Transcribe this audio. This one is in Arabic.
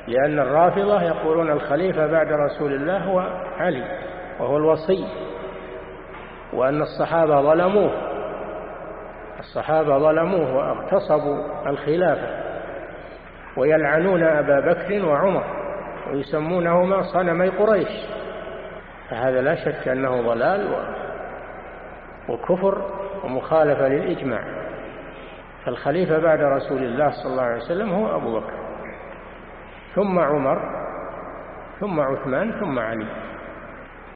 لأن الرافضة يقولون الخليفة بعد رسول الله هو علي وهو الوصي، وأن الصحابة ظلموه واغتصبوا الخلافة، ويلعنون أبا بكر وعمر ويسمونهما صنمي قريش. فهذا لا شك أنه ضلال وكفر ومخالفة للإجماع. فالخليفة بعد رسول الله صلى الله عليه وسلم هو أبو بكر، ثم عمر، ثم عثمان، ثم علي.